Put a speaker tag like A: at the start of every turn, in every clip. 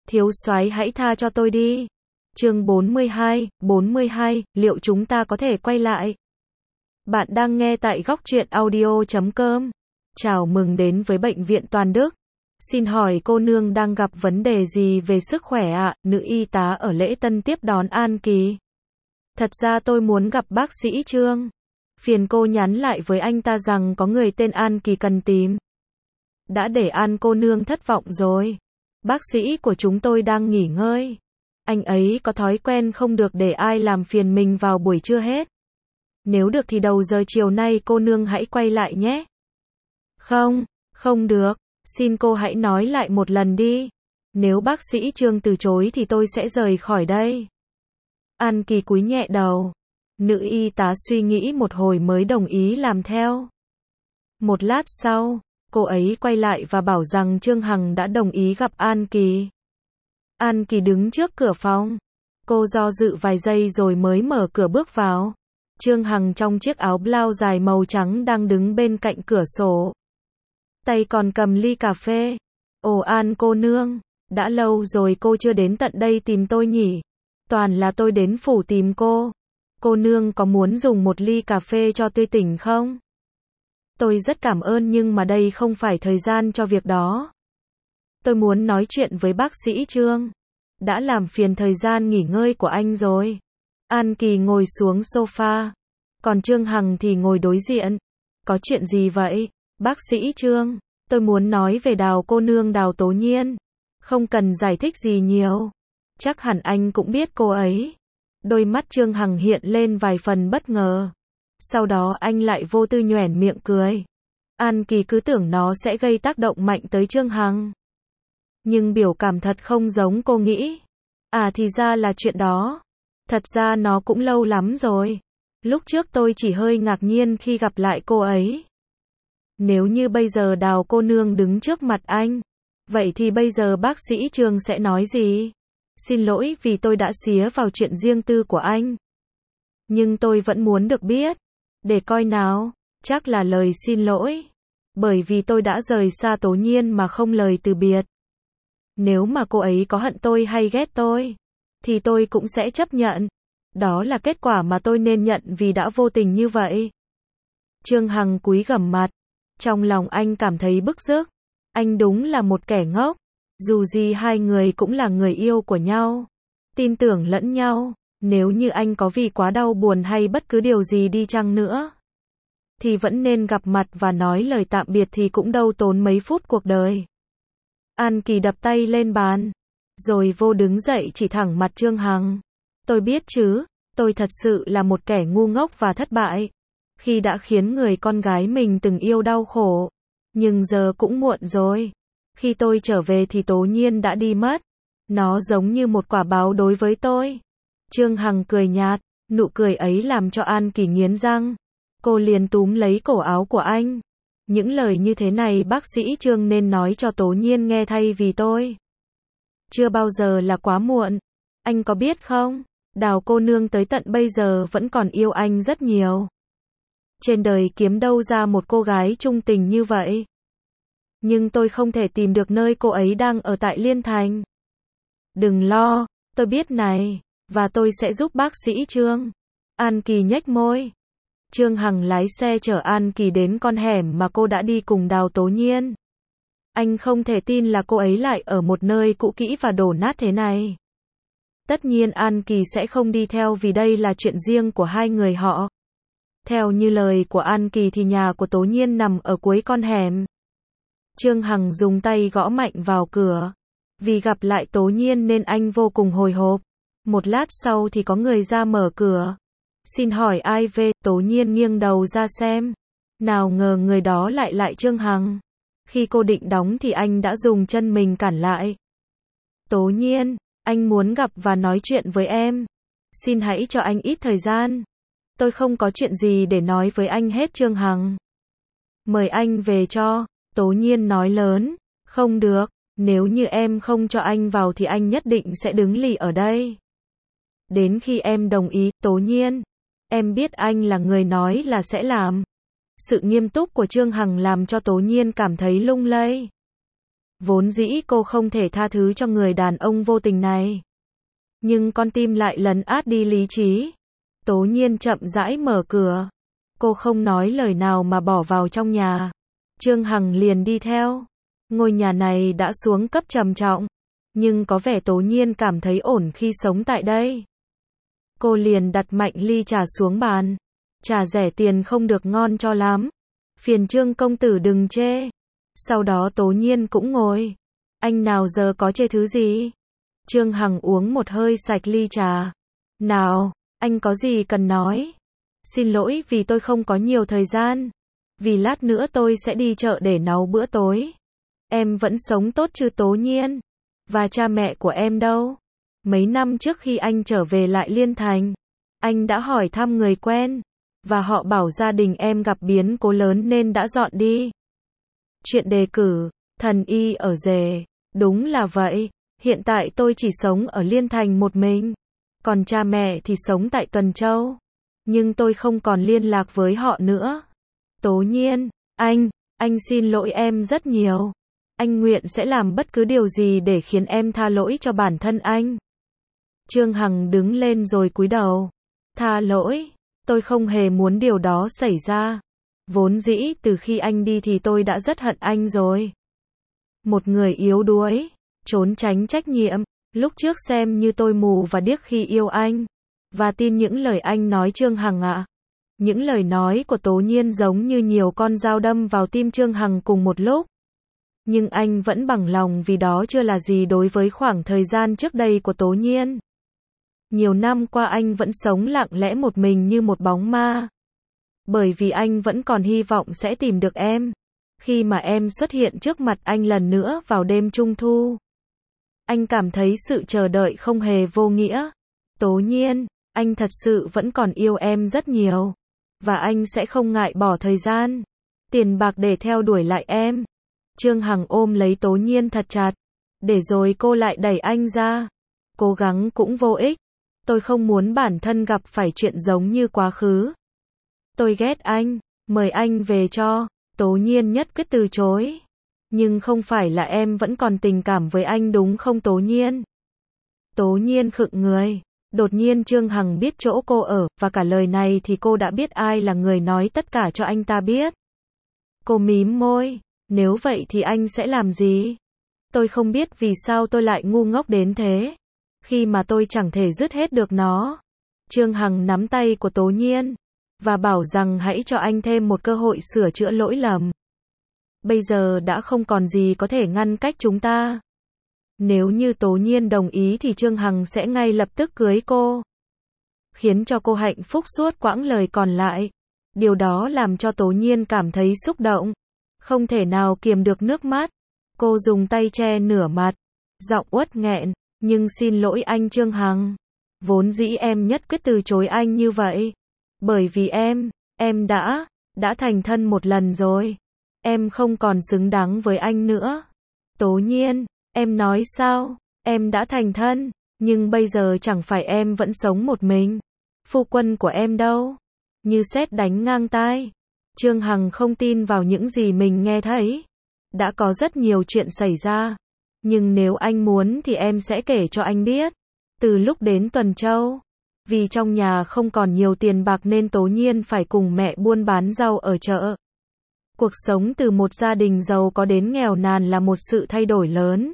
A: Thiếu soái hãy tha cho tôi đi. Chương 42, liệu chúng ta có thể quay lại? Bạn đang nghe tại góc truyện audio.com. Chào mừng đến với Bệnh viện Toàn Đức. Xin hỏi cô nương đang gặp vấn đề gì về sức khỏe ạ? Nữ y tá ở lễ tân tiếp đón An Kỳ. Thật ra tôi muốn gặp bác sĩ Trương. Phiền cô nhắn lại với anh ta rằng có người tên An Kỳ cần tìm. Đã để An cô nương thất vọng rồi. Bác sĩ của chúng tôi đang nghỉ ngơi. Anh ấy có thói quen không được để ai làm phiền mình vào buổi trưa hết. Nếu được thì đầu giờ chiều nay cô nương hãy quay lại nhé. Không được. Xin cô hãy nói lại một lần đi. Nếu bác sĩ Trương từ chối thì tôi sẽ rời khỏi đây. An Kỳ cúi nhẹ đầu. Nữ y tá suy nghĩ một hồi mới đồng ý làm theo. Một lát sau, cô ấy quay lại và bảo rằng Trương Hằng đã đồng ý gặp An Kỳ. An Kỳ đứng trước cửa phòng. Cô do dự vài giây rồi mới mở cửa bước vào. Trương Hằng trong chiếc áo blau dài màu trắng đang đứng bên cạnh cửa sổ. Tay còn cầm ly cà phê. Ồ An cô nương, đã lâu rồi cô chưa đến tận đây tìm tôi nhỉ? Toàn là tôi đến phủ tìm cô. Cô nương có muốn dùng một ly cà phê cho tươi tỉnh không? Tôi rất cảm ơn nhưng mà đây không phải thời gian cho việc đó. Tôi muốn nói chuyện với bác sĩ Trương. Đã làm phiền thời gian nghỉ ngơi của anh rồi. An Kỳ ngồi xuống sofa. Còn Trương Hằng thì ngồi đối diện. Có chuyện gì vậy? Bác sĩ Trương, tôi muốn nói về Đào cô nương Đào Tố Nhiên. Không cần giải thích gì nhiều. Chắc hẳn anh cũng biết cô ấy. Đôi mắt Trương Hằng hiện lên vài phần bất ngờ. Sau đó anh lại vô tư nhoẻn miệng cười. An Kỳ cứ tưởng nó sẽ gây tác động mạnh tới Trương Hằng. Nhưng biểu cảm thật không giống cô nghĩ. À thì ra là chuyện đó. Thật ra nó cũng lâu lắm rồi. Lúc trước tôi chỉ hơi ngạc nhiên khi gặp lại cô ấy. Nếu như bây giờ Đào cô nương đứng trước mặt anh, vậy thì bây giờ bác sĩ Trương sẽ nói gì? Xin lỗi vì tôi đã xía vào chuyện riêng tư của anh. Nhưng tôi vẫn muốn được biết. Để coi nào, chắc là lời xin lỗi. Bởi vì tôi đã rời xa Tố Nhiên mà không lời từ biệt. Nếu mà cô ấy có hận tôi hay ghét tôi, thì tôi cũng sẽ chấp nhận. Đó là kết quả mà tôi nên nhận vì đã vô tình như vậy. Trương Hằng cúi gằm mặt. Trong lòng anh cảm thấy bức rứt. Anh đúng là một kẻ ngốc. Dù gì hai người cũng là người yêu của nhau. Tin tưởng lẫn nhau. Nếu như anh có vì quá đau buồn hay bất cứ điều gì đi chăng nữa, thì vẫn nên gặp mặt và nói lời tạm biệt thì cũng đâu tốn mấy phút cuộc đời. An Kỳ đập tay lên bàn. Rồi vô đứng dậy chỉ thẳng mặt Trương Hằng. Tôi biết chứ, tôi thật sự là một kẻ ngu ngốc và thất bại. Khi đã khiến người con gái mình từng yêu đau khổ. Nhưng giờ cũng muộn rồi. Khi tôi trở về thì Tố Nhiên đã đi mất. Nó giống như một quả báo đối với tôi. Trương Hằng cười nhạt. Nụ cười ấy làm cho An Kỳ nghiến răng. Cô liền túm lấy cổ áo của anh. Những lời như thế này bác sĩ Trương nên nói cho Tố Nhiên nghe thay vì tôi. Chưa bao giờ là quá muộn. Anh có biết không? Đào cô nương tới tận bây giờ vẫn còn yêu anh rất nhiều. Trên đời kiếm đâu ra một cô gái trung tình như vậy. Nhưng tôi không thể tìm được nơi cô ấy đang ở tại Liên Thành. Đừng lo, tôi biết này. Và tôi sẽ giúp bác sĩ Trương. An Kỳ nhếch môi. Trương Hằng lái xe chở An Kỳ đến con hẻm mà cô đã đi cùng Đào Tố Nhiên. Anh không thể tin là cô ấy lại ở một nơi cũ kỹ và đổ nát thế này. Tất nhiên An Kỳ sẽ không đi theo vì đây là chuyện riêng của hai người họ. Theo như lời của An Kỳ thì nhà của Tố Nhiên nằm ở cuối con hẻm. Trương Hằng dùng tay gõ mạnh vào cửa. Vì gặp lại Tố Nhiên nên anh vô cùng hồi hộp. Một lát sau thì có người ra mở cửa. Xin hỏi ai về? Tố Nhiên nghiêng đầu ra xem. Nào ngờ người đó lại Trương Hằng. Khi cô định đóng thì anh đã dùng chân mình cản lại. Tố Nhiên, anh muốn gặp và nói chuyện với em. Xin hãy cho anh ít thời gian. Tôi không có chuyện gì để nói với anh hết. Trương Hằng. Mời anh về cho. Tố Nhiên nói lớn. Không được, nếu như em không cho anh vào thì anh nhất định sẽ đứng lì ở đây. Đến khi em đồng ý. Tố Nhiên, em biết anh là người nói là sẽ làm. Sự nghiêm túc của Trương Hằng làm cho Tố Nhiên cảm thấy lung lay. Vốn dĩ cô không thể tha thứ cho người đàn ông vô tình này. Nhưng con tim lại lấn át đi lý trí. Tố Nhiên chậm rãi mở cửa. Cô không nói lời nào mà bỏ vào trong nhà. Trương Hằng liền đi theo. Ngôi nhà này đã xuống cấp trầm trọng. Nhưng có vẻ Tố Nhiên cảm thấy ổn khi sống tại đây. Cô liền đặt mạnh ly trà xuống bàn. Trà rẻ tiền không được ngon cho lắm. Phiền Trương công tử đừng chê. Sau đó Tố Nhiên cũng ngồi. Anh nào giờ có chê thứ gì? Trương Hằng uống một hơi sạch ly trà. Nào, anh có gì cần nói? Xin lỗi vì tôi không có nhiều thời gian. Vì lát nữa tôi sẽ đi chợ để nấu bữa tối. Em vẫn sống tốt chứ Tố Nhiên? Và cha mẹ của em đâu? Mấy năm trước khi anh trở về lại Liên Thành, anh đã hỏi thăm người quen. Và họ bảo gia đình em gặp biến cố lớn nên đã dọn đi. Chuyện đề cử, thần y ở rể. Đúng là vậy. Hiện tại tôi chỉ sống ở Liên Thành một mình. Còn cha mẹ thì sống tại Tuần Châu. Nhưng tôi không còn liên lạc với họ nữa. Tố Nhiên, anh xin lỗi em rất nhiều. Anh nguyện sẽ làm bất cứ điều gì để khiến em tha lỗi cho bản thân anh. Trương Hằng đứng lên rồi cúi đầu. Tha lỗi, tôi không hề muốn điều đó xảy ra. Vốn dĩ từ khi anh đi thì tôi đã rất hận anh rồi. Một người yếu đuối, trốn tránh trách nhiệm. Lúc trước xem như tôi mù và điếc khi yêu anh. Và tin những lời anh nói Trương Hằng ạ. Những lời nói của Tố Nhiên giống như nhiều con dao đâm vào tim Trương Hằng cùng một lúc. Nhưng anh vẫn bằng lòng vì đó chưa là gì đối với khoảng thời gian trước đây của Tố Nhiên. Nhiều năm qua anh vẫn sống lặng lẽ một mình như một bóng ma. Bởi vì anh vẫn còn hy vọng sẽ tìm được em. Khi mà em xuất hiện trước mặt anh lần nữa vào đêm Trung Thu. Anh cảm thấy sự chờ đợi không hề vô nghĩa. Tố Nhiên, anh thật sự vẫn còn yêu em rất nhiều. Và anh sẽ không ngại bỏ thời gian, tiền bạc để theo đuổi lại em. Trương Hằng ôm lấy Tố Nhiên thật chặt. Để rồi cô lại đẩy anh ra. Cố gắng cũng vô ích. Tôi không muốn bản thân gặp phải chuyện giống như quá khứ. Tôi ghét anh, mời anh về cho. Tố Nhiên nhất quyết từ chối. Nhưng không phải là em vẫn còn tình cảm với anh đúng không Tố Nhiên? Tố Nhiên khựng người. Đột nhiên Trương Hằng biết chỗ cô ở, và cả lời này thì cô đã biết ai là người nói tất cả cho anh ta biết. Cô mím môi. Nếu vậy thì anh sẽ làm gì? Tôi không biết vì sao tôi lại ngu ngốc đến thế. Khi mà tôi chẳng thể dứt hết được nó. Trương Hằng nắm tay của Tố Nhiên. Và bảo rằng hãy cho anh thêm một cơ hội sửa chữa lỗi lầm. Bây giờ đã không còn gì có thể ngăn cách chúng ta. Nếu như Tố Nhiên đồng ý thì Trương Hằng sẽ ngay lập tức cưới cô. Khiến cho cô hạnh phúc suốt quãng lời còn lại. Điều đó làm cho Tố Nhiên cảm thấy xúc động. Không thể nào kiềm được nước mắt. Cô dùng tay che nửa mặt. Giọng uất nghẹn. Nhưng xin lỗi anh Trương Hằng. Vốn dĩ em nhất quyết từ chối anh như vậy. Bởi vì em đã thành thân một lần rồi. Em không còn xứng đáng với anh nữa. Tố Nhiên, em nói sao? Em đã thành thân, nhưng bây giờ chẳng phải em vẫn sống một mình. Phu quân của em đâu? Như sét đánh ngang tai. Trương Hằng không tin vào những gì mình nghe thấy. Đã có rất nhiều chuyện xảy ra. Nhưng nếu anh muốn thì em sẽ kể cho anh biết. Từ lúc đến Tuần Châu. Vì trong nhà không còn nhiều tiền bạc nên Tố Nhiên phải cùng mẹ buôn bán rau ở chợ. Cuộc sống từ một gia đình giàu có đến nghèo nàn là một sự thay đổi lớn.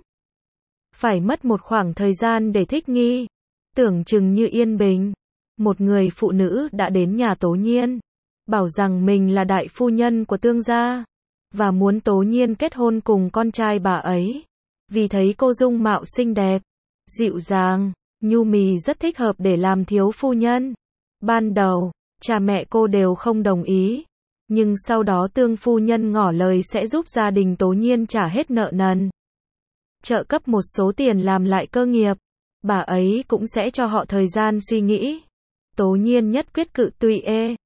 A: Phải mất một khoảng thời gian để thích nghi. Tưởng chừng như yên bình. Một người phụ nữ đã đến nhà Tố Nhiên. Bảo rằng mình là đại phu nhân của Tương gia. Và muốn Tố Nhiên kết hôn cùng con trai bà ấy. Vì thấy cô dung mạo xinh đẹp, dịu dàng, nhu mì rất thích hợp để làm thiếu phu nhân. Ban đầu, cha mẹ cô đều không đồng ý. Nhưng sau đó Tương phu nhân ngỏ lời sẽ giúp gia đình Tố Nhiên trả hết nợ nần. Trợ cấp một số tiền làm lại cơ nghiệp. Bà ấy cũng sẽ cho họ thời gian suy nghĩ. Tố Nhiên nhất quyết cự tuyệt.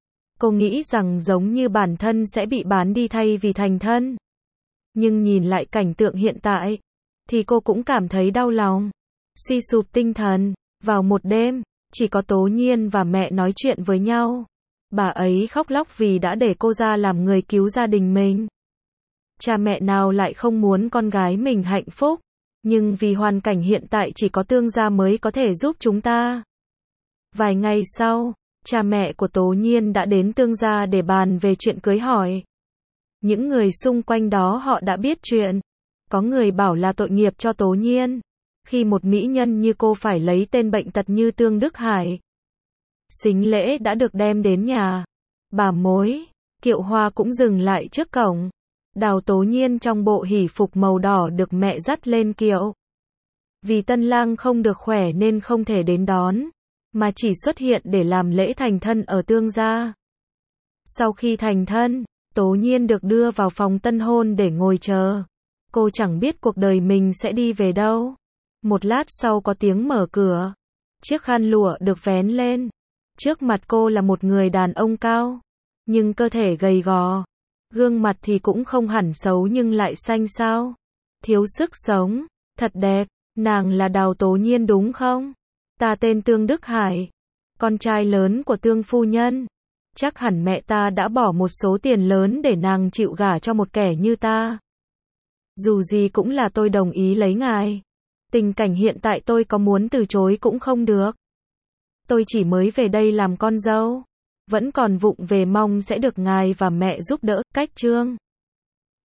A: Cô nghĩ rằng giống như bản thân sẽ bị bán đi thay vì thành thân. Nhưng nhìn lại cảnh tượng hiện tại, thì cô cũng cảm thấy đau lòng. Suy sụp tinh thần. Vào một đêm, chỉ có Tố Nhiên và mẹ nói chuyện với nhau. Bà ấy khóc lóc vì đã để cô ra làm người cứu gia đình mình. Cha mẹ nào lại không muốn con gái mình hạnh phúc, nhưng vì hoàn cảnh hiện tại chỉ có Tương gia mới có thể giúp chúng ta. Vài ngày sau, cha mẹ của Tố Nhiên đã đến Tương gia để bàn về chuyện cưới hỏi. Những người xung quanh đó họ đã biết chuyện. Có người bảo là tội nghiệp cho Tố Nhiên, khi một mỹ nhân như cô phải lấy tên bệnh tật như Tương Đức Hải. Sính lễ đã được đem đến nhà. Bà mối, kiệu hoa cũng dừng lại trước cổng. Đào Tố Nhiên trong bộ hỷ phục màu đỏ được mẹ dắt lên kiệu. Vì tân lang không được khỏe nên không thể đến đón, mà chỉ xuất hiện để làm lễ thành thân ở Tương gia. Sau khi thành thân, Tố Nhiên được đưa vào phòng tân hôn để ngồi chờ. Cô chẳng biết cuộc đời mình sẽ đi về đâu. Một lát sau có tiếng mở cửa. Chiếc khăn lụa được vén lên. Trước mặt cô là một người đàn ông cao, nhưng cơ thể gầy gò. Gương mặt thì cũng không hẳn xấu nhưng lại xanh xao, thiếu sức sống. Thật đẹp. Nàng là Đào Tố Nhiên đúng không? Ta tên Tương Đức Hải, con trai lớn của Tương phu nhân. Chắc hẳn mẹ ta đã bỏ một số tiền lớn để nàng chịu gả cho một kẻ như ta. Dù gì cũng là tôi đồng ý lấy ngài. Tình cảnh hiện tại tôi có muốn từ chối cũng không được. Tôi chỉ mới về đây làm con dâu, vẫn còn vụng về mong sẽ được ngài và mẹ giúp đỡ. Cách chương